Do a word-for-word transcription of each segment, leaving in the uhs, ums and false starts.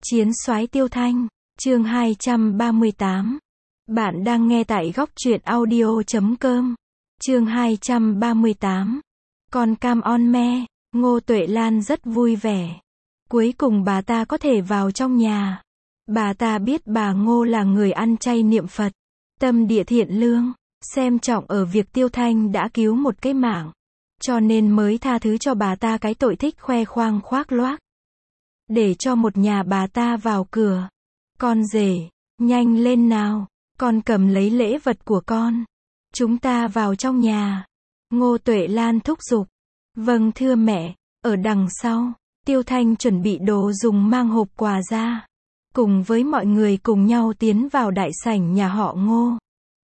Chiến soái Tiêu Thanh, chương hai trăm ba mươi tám. Bạn đang nghe tại góc truyện audio chấm com. Chương hai trăm ba mươi tám. Con cam on me, Ngô Tuệ Lan rất vui vẻ. Cuối cùng bà ta có thể vào trong nhà. Bà ta biết bà Ngô là người ăn chay niệm Phật, tâm địa thiện lương, xem trọng ở việc Tiêu Thanh đã cứu một cái mạng, cho nên mới tha thứ cho bà ta cái tội thích khoe khoang khoác loác. Để cho một nhà bà ta vào cửa. Con rể, nhanh lên nào, con cầm lấy lễ vật của con. Chúng ta vào trong nhà. Ngô Tuệ Lan thúc giục. Vâng thưa mẹ, ở đằng sau, Tiêu Thanh chuẩn bị đồ dùng mang hộp quà ra. Cùng với mọi người cùng nhau tiến vào đại sảnh nhà họ Ngô.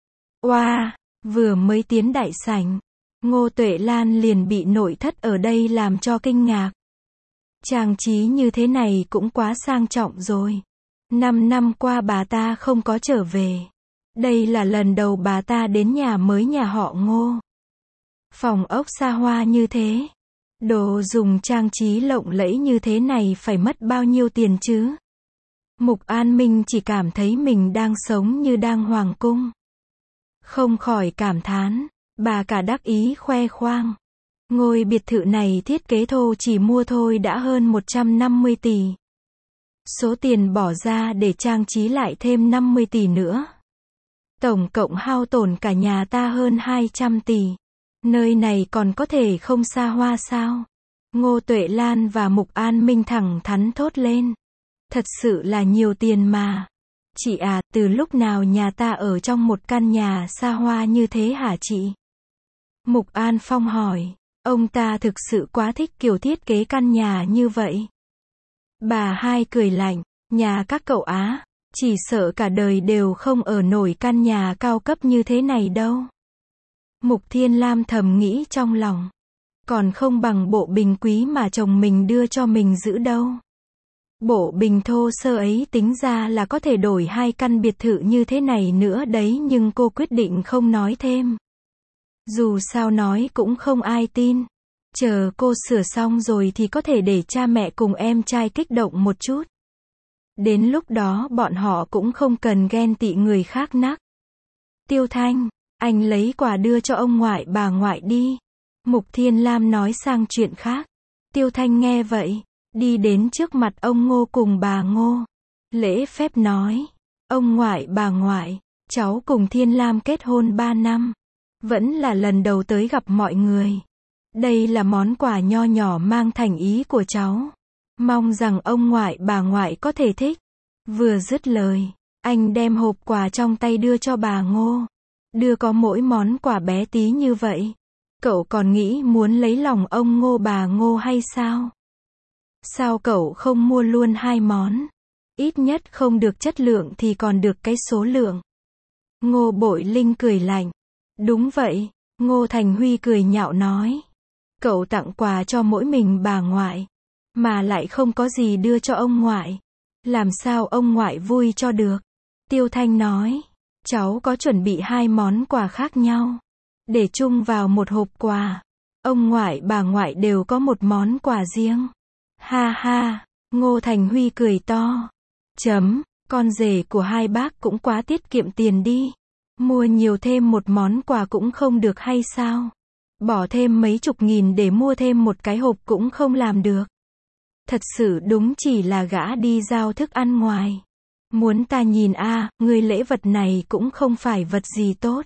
Oa, wow, vừa mới tiến đại sảnh, Ngô Tuệ Lan liền bị nội thất ở đây làm cho kinh ngạc. Trang trí như thế này cũng quá sang trọng rồi. Năm năm qua bà ta không có trở về. Đây là lần đầu bà ta đến nhà mới nhà họ Ngô. Phòng ốc xa hoa như thế, đồ dùng trang trí lộng lẫy như thế này phải mất bao nhiêu tiền chứ? Mục An Minh chỉ cảm thấy mình đang sống như đang hoàng cung. Không khỏi cảm thán, bà cả đắc ý khoe khoang. Ngôi biệt thự này thiết kế thô chỉ mua thôi đã hơn một trăm năm mươi tỷ. Số tiền bỏ ra để trang trí lại thêm năm mươi tỷ nữa. Tổng cộng hao tổn cả nhà ta hơn hai trăm tỷ. Nơi này còn có thể không xa hoa sao? Ngô Tuệ Lan và Mục An Minh thẳng thắn thốt lên. Thật sự là nhiều tiền mà. Chị à, từ lúc nào nhà ta ở trong một căn nhà xa hoa như thế hả chị? Mục An Phong hỏi. Ông ta thực sự quá thích kiểu thiết kế căn nhà như vậy. Bà hai cười lạnh, nhà các cậu á, chỉ sợ cả đời đều không ở nổi căn nhà cao cấp như thế này đâu. Mục Thiên Lam thầm nghĩ trong lòng. Còn không bằng bộ bình quý mà chồng mình đưa cho mình giữ đâu. Bộ bình thô sơ ấy tính ra là có thể đổi hai căn biệt thự như thế này nữa đấy, nhưng cô quyết định không nói thêm. Dù sao nói cũng không ai tin. Chờ cô sửa xong rồi thì có thể để cha mẹ cùng em trai kích động một chút. Đến lúc đó bọn họ cũng không cần ghen tị người khác nắc. Tiêu Thanh, anh lấy quà đưa cho ông ngoại bà ngoại đi. Mục Thiên Lam nói sang chuyện khác. Tiêu Thanh nghe vậy, đi đến trước mặt ông Ngô cùng bà Ngô. Lễ phép nói, ông ngoại bà ngoại, cháu cùng Thiên Lam kết hôn ba năm. Vẫn là lần đầu tới gặp mọi người. Đây là món quà nho nhỏ mang thành ý của cháu. Mong rằng ông ngoại bà ngoại có thể thích. Vừa dứt lời, anh đem hộp quà trong tay đưa cho bà Ngô. Đưa có mỗi món quà bé tí như vậy. Cậu còn nghĩ muốn lấy lòng ông Ngô bà Ngô hay sao? Sao cậu không mua luôn hai món? Ít nhất không được chất lượng thì còn được cái số lượng. Ngô Bội Linh cười lạnh. Đúng vậy, Ngô Thành Huy cười nhạo nói. Cậu tặng quà cho mỗi mình bà ngoại, mà lại không có gì đưa cho ông ngoại. Làm sao ông ngoại vui cho được? Tiêu Thanh nói, cháu có chuẩn bị hai món quà khác nhau, để chung vào một hộp quà. Ông ngoại bà ngoại đều có một món quà riêng. Ha ha, Ngô Thành Huy cười to. Chấm, con rể của hai bác cũng quá tiết kiệm tiền đi. Mua nhiều thêm một món quà cũng không được hay sao? Bỏ thêm mấy chục nghìn để mua thêm một cái hộp cũng không làm được. Thật sự đúng chỉ là gã đi giao thức ăn ngoài. Muốn ta nhìn a, à, người lễ vật này cũng không phải vật gì tốt.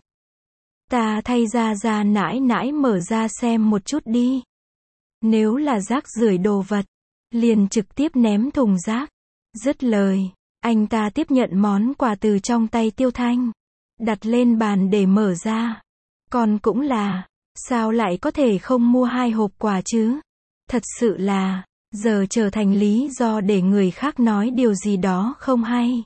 Ta thay ra ra nãi nãi mở ra xem một chút đi. Nếu là rác rưởi đồ vật, liền trực tiếp ném thùng rác. Dứt lời, anh ta tiếp nhận món quà từ trong tay Tiêu Thanh. Đặt lên bàn để mở ra. Còn cũng là, sao lại có thể không mua hai hộp quà chứ? Thật sự là, giờ trở thành lý do để người khác nói điều gì đó không hay.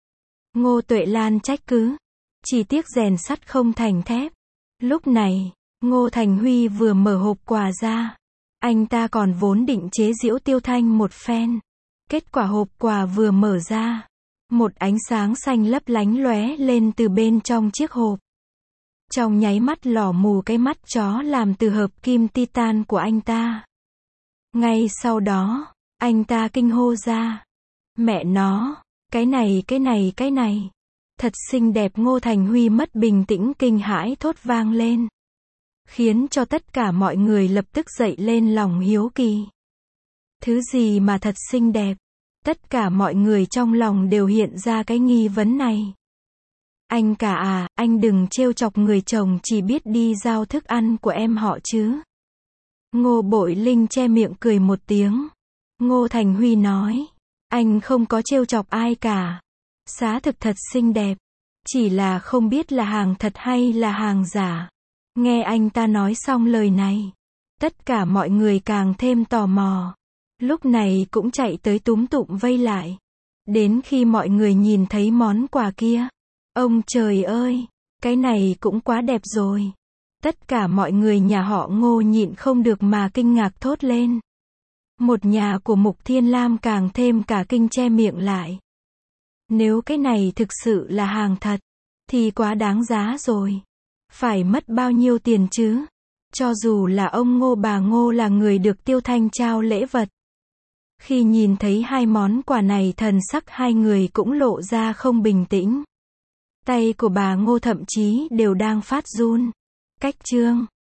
Ngô Tuệ Lan trách cứ. Chỉ tiếc rèn sắt không thành thép. Lúc này, Ngô Thành Huy vừa mở hộp quà ra. Anh ta còn vốn định chế giễu Tiêu Thanh một phen. Kết quả hộp quà vừa mở ra, một ánh sáng xanh lấp lánh lóe lên từ bên trong chiếc hộp. Trong nháy mắt lỏ mù cái mắt chó làm từ hợp kim titan của anh ta. Ngay sau đó, anh ta kinh hô ra. Mẹ nó, cái này cái này cái này. Thật xinh đẹp, Ngô Thành Huy mất bình tĩnh kinh hãi thốt vang lên. Khiến cho tất cả mọi người lập tức dậy lên lòng hiếu kỳ. Thứ gì mà thật xinh đẹp? Tất cả mọi người trong lòng đều hiện ra cái nghi vấn này. Anh cả à, anh đừng trêu chọc người chồng chỉ biết đi giao thức ăn của em họ chứ. Ngô Bội Linh che miệng cười một tiếng. Ngô Thành Huy nói, anh không có trêu chọc ai cả. Giá thực thật xinh đẹp. Chỉ là không biết là hàng thật hay là hàng giả. Nghe anh ta nói xong lời này, tất cả mọi người càng thêm tò mò. Lúc này cũng chạy tới túm tụm vây lại. Đến khi mọi người nhìn thấy món quà kia, ông trời ơi, cái này cũng quá đẹp rồi. Tất cả mọi người nhà họ Ngô nhịn không được mà kinh ngạc thốt lên. Một nhà của Mục Thiên Lam càng thêm cả kinh che miệng lại. Nếu cái này thực sự là hàng thật, thì quá đáng giá rồi. Phải mất bao nhiêu tiền chứ? Cho dù là ông Ngô bà Ngô là người được Tiêu Thanh trao lễ vật. Khi nhìn thấy hai món quà này, thần sắc hai người cũng lộ ra không bình tĩnh. Tay của bà Ngô thậm chí đều đang phát run. Cách chương